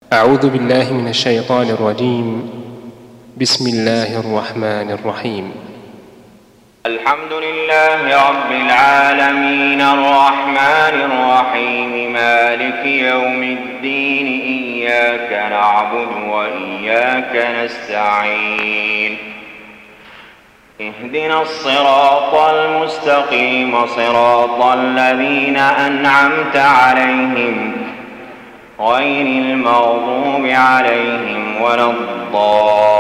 أعوذ بالله من الشيطان الرجيم. بسم الله الرحمن الرحيم. الحمد لله رب العالمين الرحمن الرحيم مالك يوم الدين إياك نعبد وإياك نستعين اهدنا الصراط المستقيم صراط الذين أنعمت عليهم غير المغضوب عليهم ولا الضالين.